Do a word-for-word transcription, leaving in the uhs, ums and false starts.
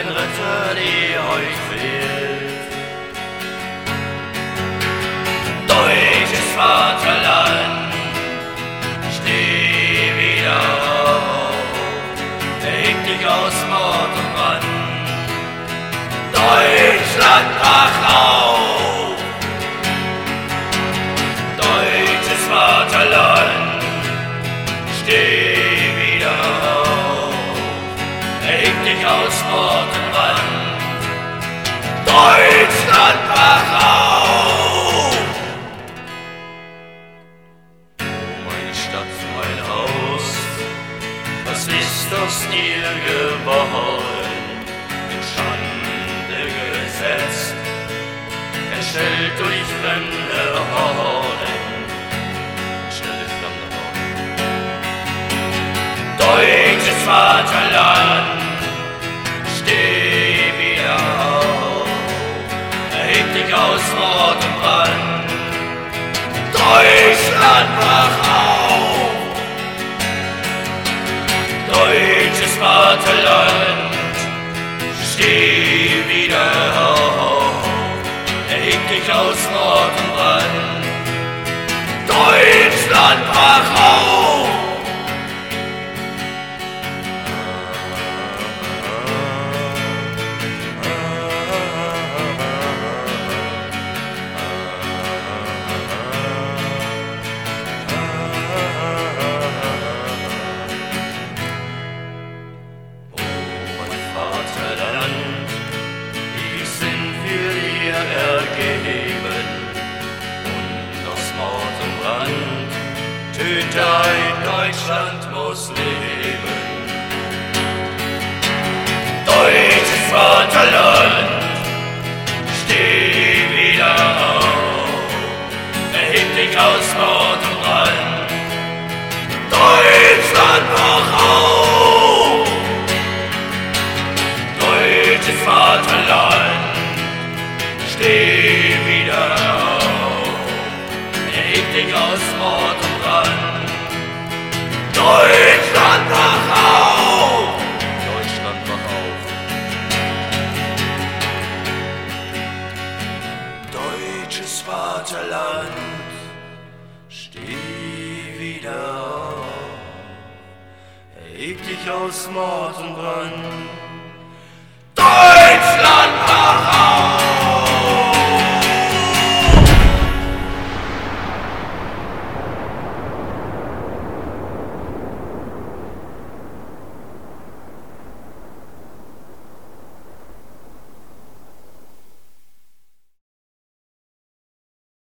ein Ritter, die euch fehlt. Deutsches Vaterland, steh wieder auf, erheb dich aus Mord und Brand. Deutschland brach auf, deutsches Vaterland, steh wieder auf, erheb dich aus Mord und Brand. Deutschland brach auf. Oh, meine Stadt, mein Haus, was ist aus dir geworden? In Schande gesetzt, entstellt durch fremde Horden. Entstellt durch fremde Horden. Deutsches Vaterland, steh wieder auf, erheb dich aus Mord und Brand. Deutschland brach auf, deutsches Vaterland, steh wieder auf, erheb dich aus Mord und Brand. Deutschland brach auf. Ergeben und aus Mord und Brand, Töter, Deutschland muss leben. Deutsches Vaterland, steh wieder auf, erheb dich aus Mord und Brand. Deutschland brach auf, deutsches Vaterland, steh wieder auf, erheb dich aus Mord und Brand. Deutschland brach auf, Deutschland brach auf. Deutsches Vaterland, steh wieder auf, erheb dich aus Mord und Brand.